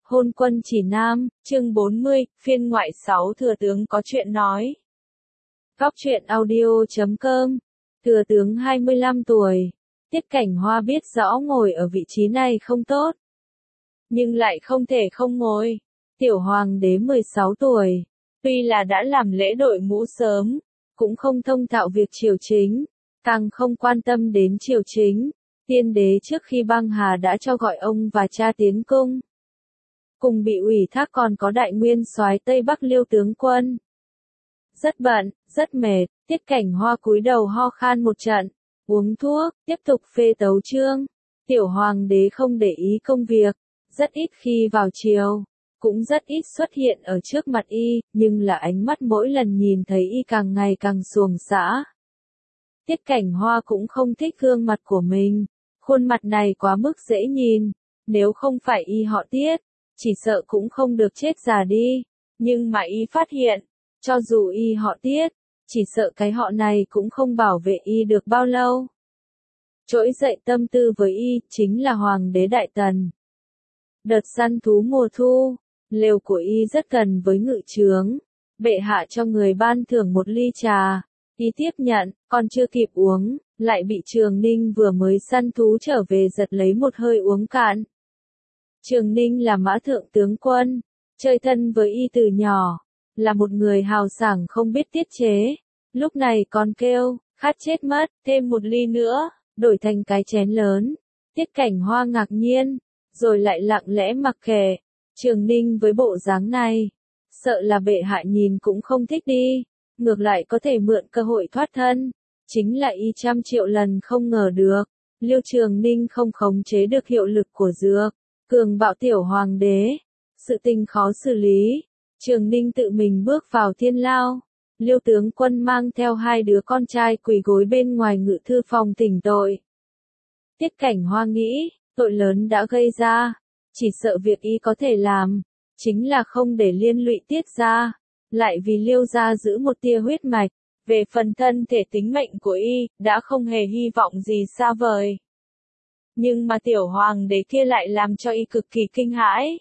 Hôn quân chỉ nam, chương 40, phiên ngoại 6 thừa tướng có chuyện nói. Góc truyện audio.com, thừa tướng 25 tuổi. Tiết Cảnh Hoa biết rõ ngồi ở vị trí này không tốt, nhưng lại không thể không ngồi. Tiểu hoàng đế 16 tuổi, tuy là đã làm lễ đội mũ sớm, cũng không thông thạo việc triều chính, càng không quan tâm đến triều chính. Tiên đế trước khi băng hà đã cho gọi ông và cha tiến cung. Cùng bị ủy thác còn có đại nguyên soái Tây Bắc Liêu tướng quân. Rất bận, rất mệt, Tiết Cảnh Hoa cúi đầu ho khan một trận, uống thuốc, tiếp tục phê tấu chương. Tiểu hoàng đế không để ý công việc, rất ít khi vào triều, cũng rất ít xuất hiện ở trước mặt y, nhưng là ánh mắt mỗi lần nhìn thấy y càng ngày càng xuồng xã. Tiết Cảnh Hoa cũng không thích gương mặt của mình, khuôn mặt này quá mức dễ nhìn, nếu không phải y họ Tiết, chỉ sợ cũng không được chết già đi, nhưng mà y phát hiện, cho dù y họ Tiết, chỉ sợ cái họ này cũng không bảo vệ y được bao lâu. Trỗi dậy tâm tư với y, chính là Hoàng đế Đại Tần. Đợt săn thú mùa thu, lều của y rất gần với ngự trướng, bệ hạ cho người ban thưởng một ly trà, y tiếp nhận, còn chưa kịp uống, lại bị Trường Ninh vừa mới săn thú trở về giật lấy một hơi uống cạn. Trường Ninh là mã thượng tướng quân, chơi thân với y từ nhỏ, là một người hào sảng không biết tiết chế, lúc này còn kêu, khát chết mất, thêm một ly nữa, đổi thành cái chén lớn. Tiết Cảnh Hoa ngạc nhiên, rồi lại lặng lẽ mặc kệ. Trường Ninh với bộ dáng này, sợ là bệ hạ nhìn cũng không thích đi, ngược lại có thể mượn cơ hội thoát thân. Chính là y trăm triệu lần không ngờ được, Liêu Trường Ninh không khống chế được hiệu lực của dược, cường bạo tiểu hoàng đế. Sự tình khó xử lý, Trường Ninh tự mình bước vào thiên lao. Liêu tướng quân mang theo hai đứa con trai quỳ gối bên ngoài ngự thư phòng thỉnh tội. Tiết Cảnh Hoa nghĩ, tội lớn đã gây ra, chỉ sợ việc y có thể làm, chính là không để liên lụy Tiết gia, lại vì Liêu gia giữ một tia huyết mạch. Về phần thân thể tính mệnh của y, đã không hề hy vọng gì xa vời. Nhưng mà tiểu hoàng đế kia lại làm cho y cực kỳ kinh hãi.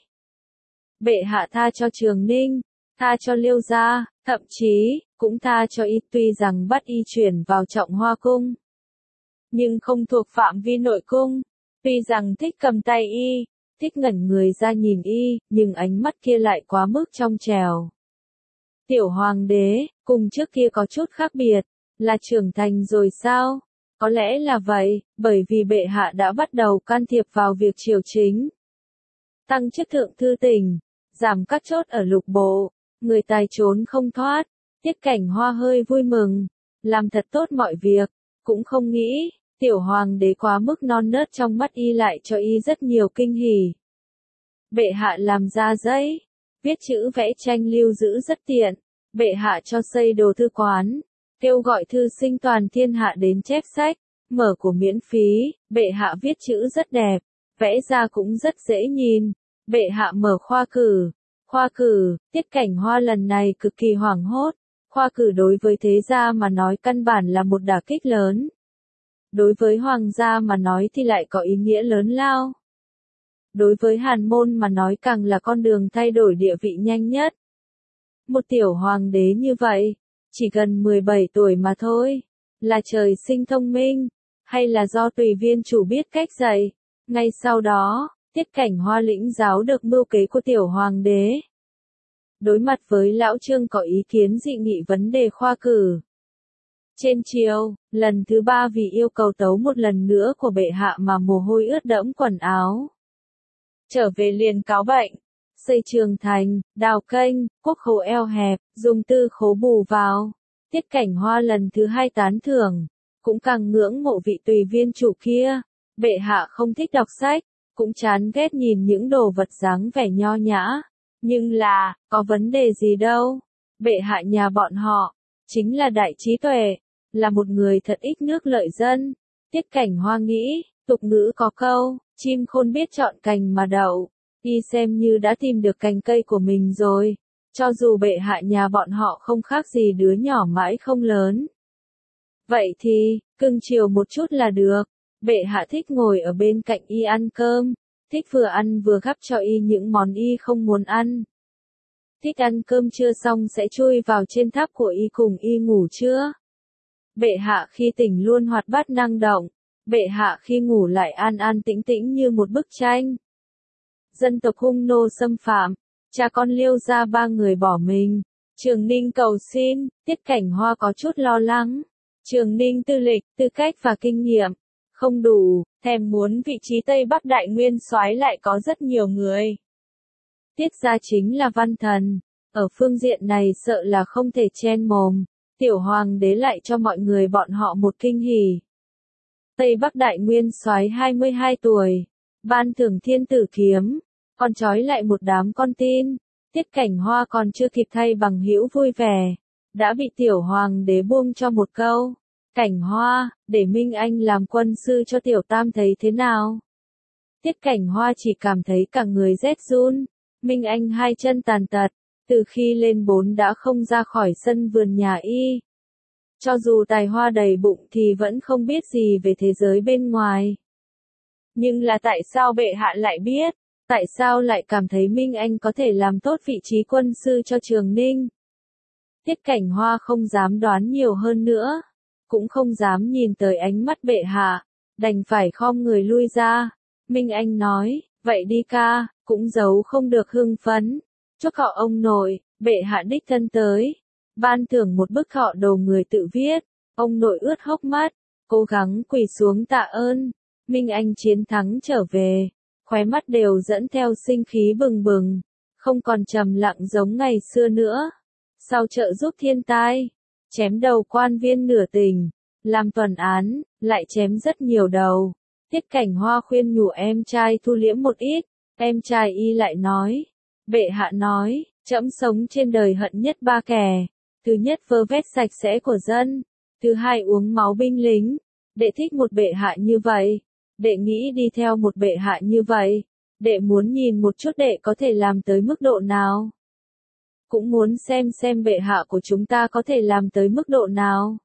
Bệ hạ tha cho Trường Ninh, tha cho Liêu gia, thậm chí, cũng tha cho y, tuy rằng bắt y chuyển vào Trọng Hoa cung, nhưng không thuộc phạm vi nội cung. Tuy rằng thích cầm tay y, thích ngẩn người ra nhìn y, nhưng ánh mắt kia lại quá mức trong trẻo. Tiểu hoàng đế, cùng trước kia có chút khác biệt, là trưởng thành rồi sao? Có lẽ là vậy, bởi vì bệ hạ đã bắt đầu can thiệp vào việc triều chính. Tăng chức thượng thư tỉnh, giảm các chốt ở lục bộ, người tài trốn không thoát. Tiết Cảnh Hoa hơi vui mừng, làm thật tốt mọi việc, cũng không nghĩ, tiểu hoàng đế quá mức non nớt trong mắt y lại cho y rất nhiều kinh hỉ. Bệ hạ làm ra giấy, viết chữ vẽ tranh lưu giữ rất tiện, bệ hạ cho xây đồ thư quán, kêu gọi thư sinh toàn thiên hạ đến chép sách, mở của miễn phí, bệ hạ viết chữ rất đẹp, vẽ ra cũng rất dễ nhìn, bệ hạ mở khoa cử, Tiết Cảnh Hoa lần này cực kỳ hoảng hốt, khoa cử đối với thế gia mà nói căn bản là một đả kích lớn. Đối với hoàng gia mà nói thì lại có ý nghĩa lớn lao. Đối với Hàn môn mà nói càng là con đường thay đổi địa vị nhanh nhất. Một tiểu hoàng đế như vậy, chỉ gần 17 tuổi mà thôi, là trời sinh thông minh, hay là do tùy viên chủ biết cách dạy. Ngay sau đó, Tiết Cảnh Hoa lĩnh giáo được mưu kế của tiểu hoàng đế. Đối mặt với lão Trương có ý kiến dị nghị vấn đề khoa cử. Trên triều, lần thứ 3 vì yêu cầu tấu một lần nữa của bệ hạ mà mồ hôi ướt đẫm quần áo. Trở về liền cáo bệnh, xây trường thành, đào kênh, quốc khố eo hẹp, dùng tư khố bù vào. Tiết Cảnh Hoa lần thứ 2 tán thưởng, cũng càng ngưỡng mộ vị tùy viên chủ kia. Bệ hạ không thích đọc sách, cũng chán ghét nhìn những đồ vật dáng vẻ nho nhã. Nhưng là, có vấn đề gì đâu. Bệ hạ nhà bọn họ, chính là đại trí tuệ, là một người thật ít nước lợi dân. Tiết Cảnh Hoa nghĩ, tục ngữ có câu, chim khôn biết chọn cành mà đậu, y xem như đã tìm được cành cây của mình rồi, cho dù bệ hạ nhà bọn họ không khác gì đứa nhỏ mãi không lớn. Vậy thì, cưng chiều một chút là được, bệ hạ thích ngồi ở bên cạnh y ăn cơm, Thích vừa ăn vừa gắp cho y những món y không muốn ăn. Thích ăn cơm trưa xong sẽ chui vào trên tháp của y cùng y ngủ trưa. Bệ hạ khi tỉnh luôn hoạt bát năng động, bệ hạ khi ngủ lại an an tĩnh tĩnh như một bức tranh. Dân tộc hung nô xâm phạm, cha con Liêu gia ba người bỏ mình. Trường Ninh cầu xin, Tiết Cảnh Hoa có chút lo lắng. Trường Ninh tư lịch, tư cách và kinh nghiệm không đủ, thèm muốn vị trí Tây Bắc Đại Nguyên soái lại có rất nhiều người. Tiết gia chính là văn thần, ở phương diện này sợ là không thể chen mồm. Tiểu hoàng đế lại cho mọi người bọn họ một kinh hỉ. Tây Bắc Đại Nguyên soái 22 tuổi, ban thưởng thiên tử kiếm, còn trói lại một đám con tin. Tiết Cảnh Hoa còn chưa kịp thay bằng hữu vui vẻ, đã bị tiểu hoàng đế buông cho một câu. Cảnh Hoa, để Minh Anh làm quân sư cho tiểu tam thấy thế nào? Tiết Cảnh Hoa chỉ cảm thấy cả người rét run. Minh Anh hai chân tàn tật, từ khi lên 4 đã không ra khỏi sân vườn nhà y. Cho dù tài hoa đầy bụng thì vẫn không biết gì về thế giới bên ngoài. Nhưng là tại sao bệ hạ lại biết? Tại sao lại cảm thấy Minh Anh có thể làm tốt vị trí quân sư cho Trường Ninh? Tiết Cảnh Hoa không dám đoán nhiều hơn nữa, cũng không dám nhìn tới ánh mắt bệ hạ, đành phải khom người lui ra. Minh Anh nói, vậy đi ca, cũng giấu không được hưng phấn. Chúc họ ông nội, bệ hạ đích thân tới. Ban thưởng một bức họ đầu người tự viết, ông nội ướt hốc mắt, cố gắng quỳ xuống tạ ơn. Minh Anh chiến thắng trở về, khóe mắt đều dẫn theo sinh khí bừng bừng, không còn trầm lặng giống ngày xưa nữa. Sau trợ giúp thiên tai, chém đầu quan viên nửa tình, làm tuần án, lại chém rất nhiều đầu. Tiết Cảnh Hoa khuyên nhủ em trai thu liễm một ít, em trai y lại nói. Bệ hạ nói, trẫm sống trên đời hận nhất ba kẻ. Thứ nhất vơ vét sạch sẽ của dân, thứ hai uống máu binh lính. Đệ thích một bệ hạ như vậy, đệ nghĩ đi theo một bệ hạ như vậy, đệ muốn nhìn một chút đệ có thể làm tới mức độ nào. Cũng muốn xem bệ hạ của chúng ta có thể làm tới mức độ nào.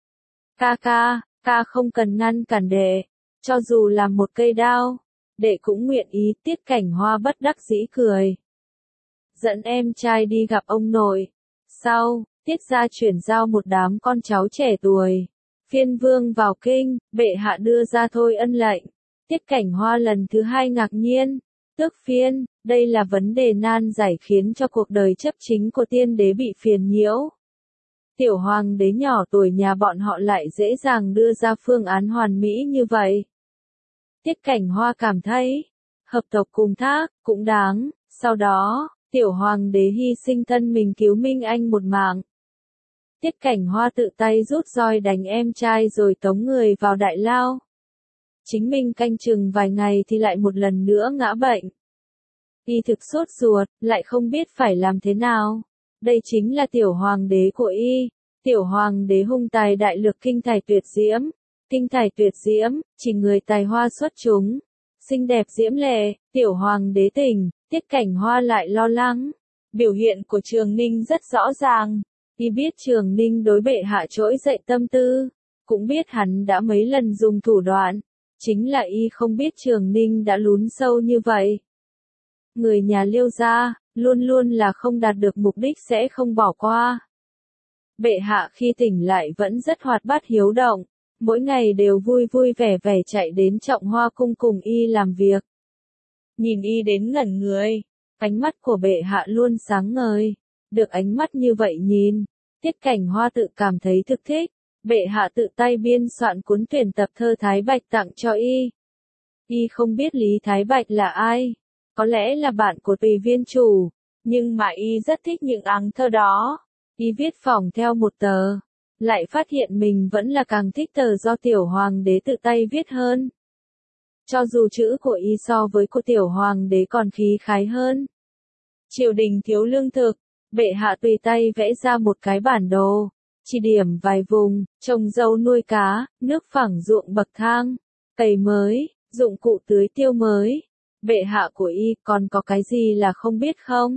Ca không cần ngăn cản đệ, cho dù làm một cây đao, đệ cũng nguyện ý. Tiết Cảnh Hoa bất đắc dĩ cười. Dẫn em trai đi gặp ông nội. Sau, Tiết gia chuyển giao một đám con cháu trẻ tuổi. Phiên vương vào kinh, bệ hạ đưa ra thôi ân lệnh. Tiết Cảnh Hoa lần thứ hai ngạc nhiên. Tước phiên, đây là vấn đề nan giải khiến cho cuộc đời chấp chính của tiên đế bị phiền nhiễu. Tiểu hoàng đế nhỏ tuổi nhà bọn họ lại dễ dàng đưa ra phương án hoàn mỹ như vậy. Tiết Cảnh Hoa cảm thấy, hợp tộc cùng thác, cũng đáng. Sau đó, tiểu hoàng đế hy sinh thân mình cứu Minh Anh một mạng. Tiết Cảnh Hoa tự tay rút roi đánh em trai rồi tống người vào đại lao. Chính mình canh chừng vài ngày thì lại một lần nữa ngã bệnh. Y thực sốt ruột, lại không biết phải làm thế nào. Đây chính là tiểu hoàng đế của y. Tiểu hoàng đế hung tài đại lược kinh tài tuyệt diễm. Kinh tài tuyệt diễm, chỉ người tài hoa xuất chúng. Xinh đẹp diễm lệ, tiểu hoàng đế tỉnh, Tiết Cảnh Hoa lại lo lắng. Biểu hiện của Trường Ninh rất rõ ràng. Y biết Trường Ninh đối bệ hạ trỗi dậy tâm tư. Cũng biết hắn đã mấy lần dùng thủ đoạn. Chính là y không biết Trường Ninh đã lún sâu như vậy. Người nhà Liêu gia, luôn luôn là không đạt được mục đích sẽ không bỏ qua. Bệ hạ khi tỉnh lại vẫn rất hoạt bát hiếu động, mỗi ngày đều vui vui vẻ vẻ chạy đến Trọng Hoa cung cùng y làm việc. Nhìn y đến ngẩn người, ánh mắt của bệ hạ luôn sáng ngời, được ánh mắt như vậy nhìn, Tiết Cảnh Hoa tự cảm thấy thực thích. Bệ hạ tự tay biên soạn cuốn tuyển tập thơ Thái Bạch tặng cho y. Y không biết Lý Thái Bạch là ai, có lẽ là bạn của Tùy Viên chủ, nhưng mà y rất thích những áng thơ đó. Y viết phỏng theo một tờ, lại phát hiện mình vẫn là càng thích tờ do tiểu hoàng đế tự tay viết hơn. Cho dù chữ của y so với của tiểu hoàng đế còn khí khái hơn. Triều đình thiếu lương thực, bệ hạ tùy tay vẽ ra một cái bản đồ. Chỉ điểm vài vùng, trồng dâu nuôi cá, nước phẳng ruộng bậc thang, cày mới, dụng cụ tưới tiêu mới. Bệ hạ của y còn có cái gì là không biết không?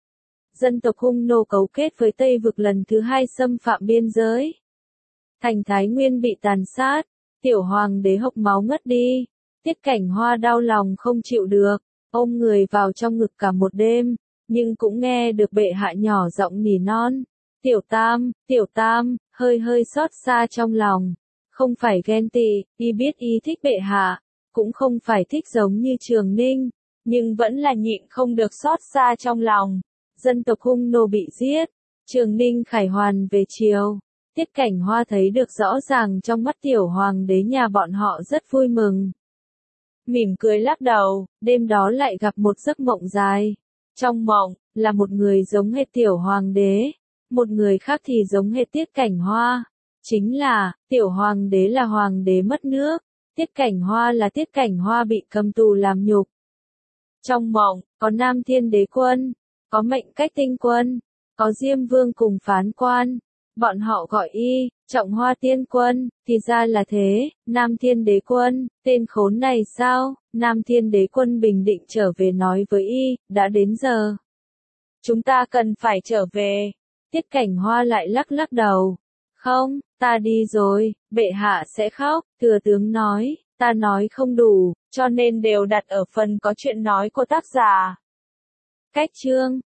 Dân tộc hung nô cấu kết với Tây vực lần thứ hai xâm phạm biên giới. Thành Thái Nguyên bị tàn sát, tiểu hoàng đế hộc máu ngất đi. Tiết Cảnh Hoa đau lòng không chịu được, ôm người vào trong ngực cả một đêm, nhưng cũng nghe được bệ hạ nhỏ giọng nỉ non. Tiểu Tam, hơi hơi xót xa trong lòng. Không phải ghen tị, y biết y thích bệ hạ, cũng không phải thích giống như Trường Ninh, nhưng vẫn là nhịn không được xót xa trong lòng. Dân tộc Hung nô bị giết, Trường Ninh khải hoàn về triều. Tiết Cảnh Hoa thấy được rõ ràng trong mắt tiểu hoàng đế nhà bọn họ rất vui mừng. Mỉm cười lắc đầu, đêm đó lại gặp một giấc mộng dài. Trong mộng, là một người giống hệt tiểu hoàng đế, một người khác thì giống hệt Tiết Cảnh Hoa. Chính là, tiểu hoàng đế là hoàng đế mất nước, Tiết Cảnh Hoa là Tiết Cảnh Hoa bị cầm tù làm nhục. Trong mộng, có Nam Thiên Đế Quân, có Mệnh Cách Tinh Quân, có Diêm Vương cùng Phán Quan. Bọn họ gọi y, Trọng Hoa Tiên Quân, thì ra là thế, Nam Thiên Đế Quân, tên khốn này sao? Nam Thiên Đế Quân bình định trở về nói với y, đã đến giờ. Chúng ta cần phải trở về. Tiết Cảnh Hoa lại lắc lắc đầu. Không, ta đi rồi, bệ hạ sẽ khóc, thừa tướng nói, ta nói không đủ, cho nên đều đặt ở phần có chuyện nói của tác giả. Cách chương